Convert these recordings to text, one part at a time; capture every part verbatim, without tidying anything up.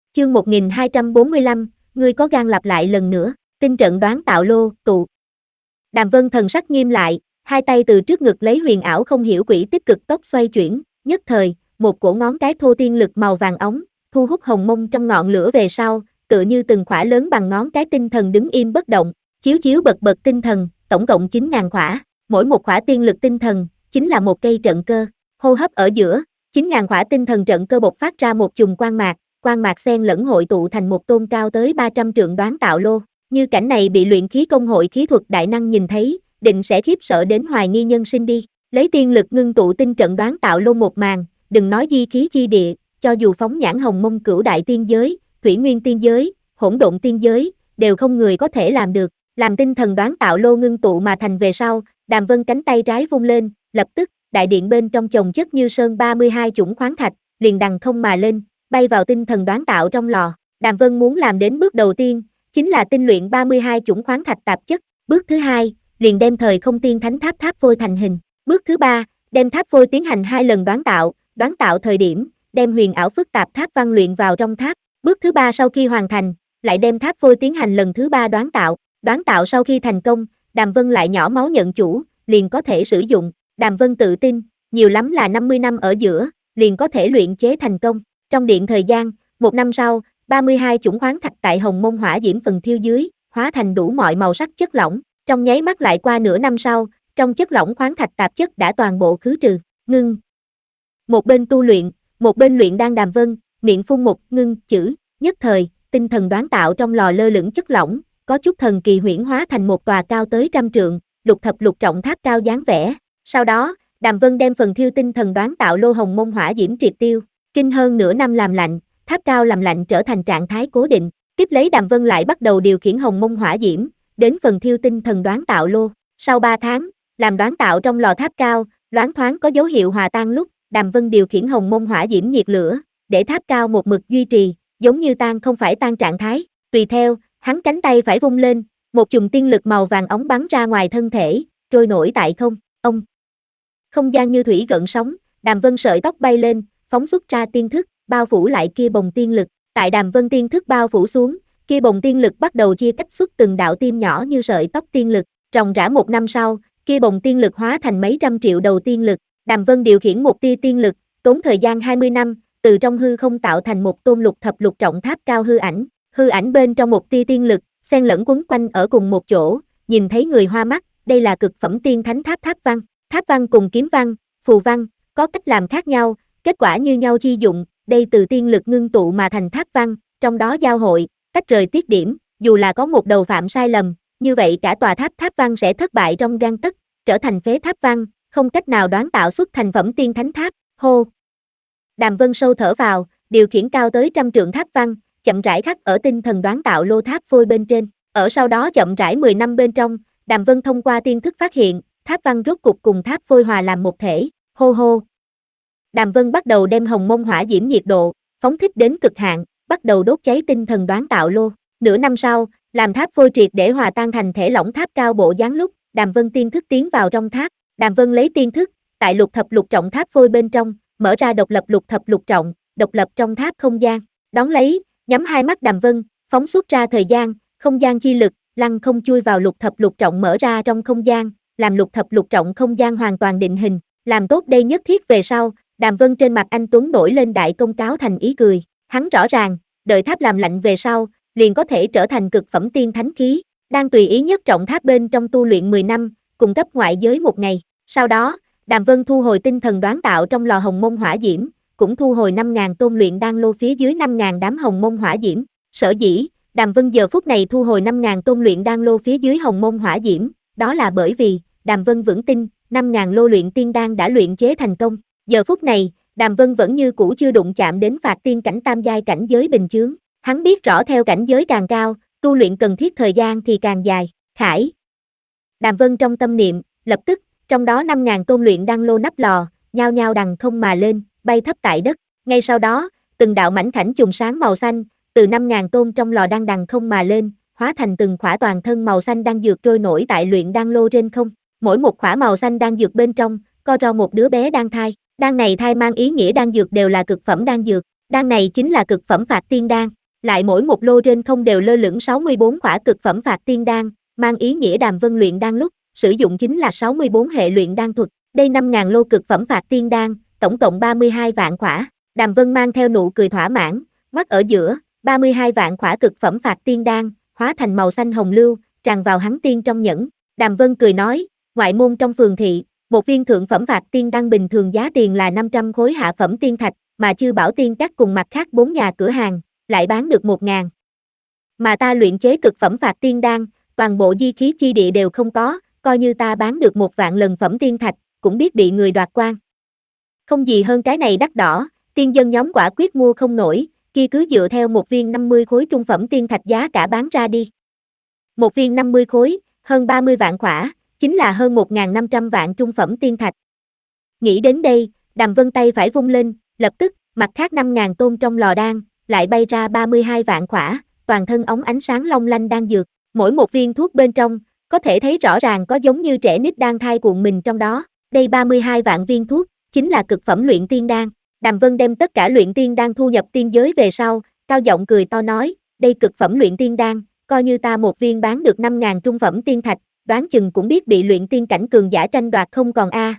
Chương một nghìn hai trăm bốn mươi lăm, ngươi có gan lặp lại lần nữa, tinh trận đoán tạo lô, tụ. Đàm Vân thần sắc nghiêm lại, hai tay từ trước ngực lấy huyền ảo không hiểu quỷ tích cực tốc xoay chuyển, nhất thời, một cổ ngón cái thô tiên lực màu vàng óng, thu hút hồng mông trong ngọn lửa về sau, tựa như từng khỏa lớn bằng ngón cái tinh thần đứng im bất động, chiếu chiếu bật bật tinh thần, tổng cộng chín ngàn khỏa, mỗi một khỏa tiên lực tinh thần, chính là một cây trận cơ, hô hấp ở giữa, chín ngàn khỏa tinh thần trận cơ bộc phát ra một chùm quang mạc, quang mạc xen lẫn hội tụ thành một tôn cao tới ba trăm trượng đoán tạo lô, như cảnh này bị luyện khí công hội khí thuật đại năng nhìn thấy, định sẽ khiếp sợ đến hoài nghi nhân sinh đi, lấy tiên lực ngưng tụ tinh trận đoán tạo lô một màn, đừng nói di khí chi địa, cho dù phóng nhãn hồng mông cửu đại tiên giới, thủy nguyên tiên giới, hỗn độn tiên giới, đều không người có thể làm được, làm tinh thần đoán tạo lô ngưng tụ mà thành về sau, Đàm Vân cánh tay trái vung lên, lập tức, đại điện bên trong chồng chất như sơn ba mươi hai chủng khoáng thạch, liền đằng không mà lên, bay vào tinh thần đoán tạo trong lò. Đàm Vân muốn làm đến bước đầu tiên, chính là tinh luyện ba mươi hai chủng khoáng thạch tạp chất. Bước thứ hai, liền đem thời không tiên thánh tháp tháp phôi thành hình. Bước thứ ba, đem tháp phôi tiến hành hai lần đoán tạo, đoán tạo thời điểm, đem huyền ảo phức tạp tháp văn luyện vào trong tháp. Bước thứ ba sau khi hoàn thành, lại đem tháp phôi tiến hành lần thứ ba đoán tạo. Đoán tạo sau khi thành công, Đàm Vân lại nhỏ máu nhận chủ, liền có thể sử dụng. Đàm Vân tự tin, nhiều lắm là năm mươi năm ở giữa, liền có thể luyện chế thành công. Trong điện thời gian, một năm sau, ba mươi hai chủng khoáng thạch tại hồng mông hỏa diễm phần thiêu dưới, hóa thành đủ mọi màu sắc chất lỏng. Trong nháy mắt lại qua nửa năm sau, trong chất lỏng khoáng thạch tạp chất đã toàn bộ khứ trừ, ngưng. Một bên tu luyện, một bên luyện đan Đàm Vân, miệng phun một ngưng chữ, nhất thời, tinh thần đoán tạo trong lò lơ lửng chất lỏng, có chút thần kỳ huyễn hóa thành một tòa cao tới trăm trượng, lục thập lục trọng tháp cao dáng vẻ. Sau đó, Đàm Vân đem phần thiêu tinh thần đoán tạo lô hồng mông hỏa diễm triệt tiêu, kinh hơn nửa năm làm lạnh, tháp cao làm lạnh trở thành trạng thái cố định. Tiếp lấy Đàm Vân lại bắt đầu điều khiển hồng mông hỏa diễm, đến phần thiêu tinh thần đoán tạo lô. Sau ba tháng, làm đoán tạo trong lò tháp cao, loáng thoáng có dấu hiệu hòa tan lúc, Đàm Vân điều khiển hồng mông hỏa diễm nhiệt lửa, để tháp cao một mực duy trì, giống như tan không phải tan trạng thái. Tùy theo, hắn cánh tay phải vung lên, một chùm tiên lực màu vàng óng bắn ra ngoài thân thể, trôi nổi tại không. Ông Không gian như thủy gợn sóng, Đàm Vân sợi tóc bay lên, phóng xuất ra tiên thức, bao phủ lại kia bồng tiên lực. Tại Đàm Vân tiên thức bao phủ xuống, kia bồng tiên lực bắt đầu chia cách xuất từng đạo tim nhỏ như sợi tóc tiên lực. Ròng rã một năm sau, kia bồng tiên lực hóa thành mấy trăm triệu đầu tiên lực. Đàm Vân điều khiển một tia tiên lực, tốn thời gian hai mươi năm, từ trong hư không tạo thành một tôn lục thập lục trọng tháp cao hư ảnh. Hư ảnh bên trong một tia tiên lực, xen lẫn quấn quanh ở cùng một chỗ, nhìn thấy người hoa mắt. Đây là cực phẩm tiên thánh tháp tháp văn. Tháp văn cùng kiếm văn, phù văn, có cách làm khác nhau, kết quả như nhau chi dụng, đây từ tiên lực ngưng tụ mà thành tháp văn, trong đó giao hội, tách rời tiết điểm, dù là có một đầu phạm sai lầm, như vậy cả tòa tháp tháp văn sẽ thất bại trong gang tấc, trở thành phế tháp văn, không cách nào đoán tạo xuất thành phẩm tiên thánh tháp. Hô! Đàm Vân sâu thở vào, điều khiển cao tới trăm trượng tháp văn, chậm rãi khắc ở tinh thần đoán tạo lô tháp phôi bên trên, ở sau đó chậm rãi mười năm bên trong, Đàm Vân thông qua tiên thức phát hiện, tháp văn rốt cục cùng tháp phôi hòa làm một thể, hô hô. Đàm Vân bắt đầu đem hồng mông hỏa diễm nhiệt độ, phóng thích đến cực hạn, bắt đầu đốt cháy tinh thần đoán tạo lô. Nửa năm sau, làm tháp phôi triệt để hòa tan thành thể lỏng tháp cao bộ dáng lúc, Đàm Vân tiên thức tiến vào trong tháp, Đàm Vân lấy tiên thức, tại lục thập lục trọng tháp phôi bên trong, mở ra độc lập lục thập lục trọng, độc lập trong tháp không gian, đón lấy, nhắm hai mắt Đàm Vân, phóng xuất ra thời gian, không gian chi lực, lăng không chui vào lục thập lục trọng mở ra trong không gian, làm lục thập lục trọng không gian hoàn toàn định hình, làm tốt đây nhất thiết về sau, Đàm Vân trên mặt anh tuấn nổi lên đại công cáo thành ý cười, hắn rõ ràng, đợi tháp làm lạnh về sau, liền có thể trở thành cực phẩm tiên thánh khí, đang tùy ý nhất trọng tháp bên trong tu luyện mười năm, cung cấp ngoại giới một ngày. Sau đó, Đàm Vân thu hồi tinh thần đoán tạo trong lò hồng mông hỏa diễm, cũng thu hồi năm nghìn tôn luyện đan lô phía dưới năm nghìn đám hồng mông hỏa diễm. Sở dĩ, Đàm Vân giờ phút này thu hồi năm nghìn tôn luyện đan lô phía dưới hồng mông hỏa diễm, đó là bởi vì, Đàm Vân vững tin, năm nghìn lô luyện tiên đan đã luyện chế thành công. Giờ phút này, Đàm Vân vẫn như cũ chưa đụng chạm đến phạt tiên cảnh tam giai cảnh giới bình chướng. Hắn biết rõ theo cảnh giới càng cao, tu luyện cần thiết thời gian thì càng dài. Khải. Đàm Vân trong tâm niệm, lập tức, trong đó năm nghìn tôn luyện đan lô nắp lò, nhao nhao đằng không mà lên, bay thấp tại đất. Ngay sau đó, từng đạo mảnh khảnh chùm sáng màu xanh, từ năm nghìn tôn trong lò đang đằng không mà lên, hóa thành từng khỏa toàn thân màu xanh đang dược trôi nổi tại luyện đan lô trên không. Mỗi một khỏa màu xanh đang dược bên trong, co ro một đứa bé đang thai. Đan này thai mang ý nghĩa đan dược đều là cực phẩm đan dược. Đan này chính là cực phẩm phạt tiên đan. Lại mỗi một lô trên không đều lơ lửng sáu mươi bốn khỏa cực phẩm phạt tiên đan, mang ý nghĩa Đàm Vân luyện đan lúc, sử dụng chính là sáu mươi bốn hệ luyện đan thuật. Đây năm nghìn lô cực phẩm phạt tiên đan, tổng cộng ba mươi hai vạn khỏa. Đàm Vân mang theo nụ cười thỏa mãn, mắt ở giữa, ba mươi hai vạn khỏa cực phẩm phạt tiên đan, hóa thành màu xanh hồng lưu, tràn vào hắn tiên trong nhẫn. Đàm Vân cười nói, ngoại môn trong phường thị, một viên thượng phẩm phạt tiên đan bình thường giá tiền là năm trăm khối hạ phẩm tiên thạch, mà Chư Bảo Tiên Các cùng mặt khác bốn nhà cửa hàng, lại bán được một ngàn. Mà ta luyện chế cực phẩm phạt tiên đan, toàn bộ di khí chi địa đều không có, coi như ta bán được một vạn lần phẩm tiên thạch, cũng biết bị người đoạt quan. Không gì hơn cái này đắt đỏ, tiên dân nhóm quả quyết mua không nổi, kia cứ dựa theo một viên năm mươi khối trung phẩm tiên thạch giá cả bán ra đi. Một viên năm mươi khối, hơn ba mươi vạn khỏa, chính là hơn một nghìn năm trăm vạn trung phẩm tiên thạch. Nghĩ đến đây, Đàm Vân tay phải vung lên, lập tức, mặt khác năm nghìn tôn trong lò đan, lại bay ra ba mươi hai vạn khỏa, toàn thân óng ánh sáng long lanh đan dược, mỗi một viên thuốc bên trong, có thể thấy rõ ràng có giống như trẻ nít đang thai cuộn mình trong đó. Đây ba mươi hai vạn viên thuốc, chính là cực phẩm luyện tiên đan. Đàm Vân đem tất cả luyện tiên đan thu nhập tiên giới về sau, cao giọng cười to nói, đây cực phẩm luyện tiên đan, coi như ta một viên bán được năm nghìn trung phẩm tiên thạch, đoán chừng cũng biết bị luyện tiên cảnh cường giả tranh đoạt không còn a.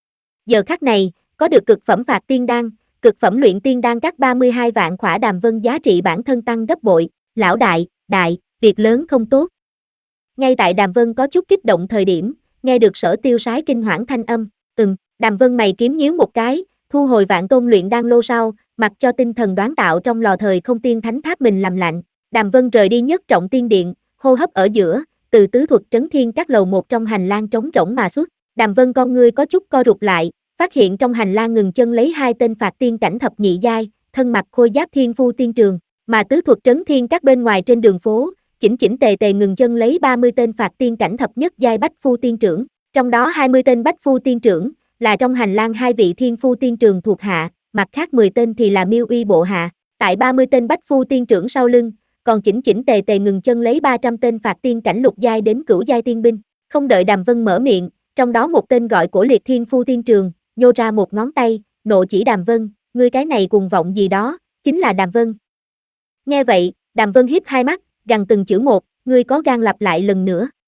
Giờ khắc này, có được cực phẩm phạt tiên đan, cực phẩm luyện tiên đan các ba mươi hai vạn khỏa. Đàm Vân giá trị bản thân tăng gấp bội, lão đại, đại, việc lớn không tốt. Ngay tại Đàm Vân có chút kích động thời điểm, nghe được Sở Tiêu Sái kinh hoảng thanh âm, ừm, Đàm Vân mày kiếm nhíu một cái, thu hồi vạn tôn luyện đan lô sau, mặc cho tinh thần đoán tạo trong lò thời không tiên thánh tháp mình làm lạnh. Đàm Vân rời đi nhất trọng tiên điện, hô hấp ở giữa, từ tứ thuật trấn thiên các lầu một trong hành lang trống rỗng mà xuất. Đàm Vân con ngươi có chút co rụt lại, phát hiện trong hành lang ngừng chân lấy hai tên phạt tiên cảnh thập nhị giai, thân mặc khôi giáp thiên phu tiên trường, mà tứ thuật trấn thiên các bên ngoài trên đường phố, chỉnh chỉnh tề tề ngừng chân lấy ba mươi tên phạt tiên cảnh thập nhất giai bách phu tiên trưởng, trong đó hai mươi tên bách phu tiên trưởng là trong hành lang hai vị thiên phu tiên trường thuộc hạ, mặt khác mười tên thì là miêu uy bộ hạ. Tại ba mươi tên bách phu tiên trưởng sau lưng, còn chỉnh chỉnh tề tề ngừng chân lấy ba trăm tên phạt tiên cảnh lục giai đến cửu giai tiên binh. Không đợi Đàm Vân mở miệng, trong đó một tên gọi Cổ Liệt Thiên Phu Tiên Trường, nhô ra một ngón tay, nộ chỉ Đàm Vân, ngươi cái này cuồng vọng gì đó, chính là Đàm Vân. Nghe vậy, Đàm Vân hiếp hai mắt, gằn từng chữ một, ngươi có gan lặp lại lần nữa.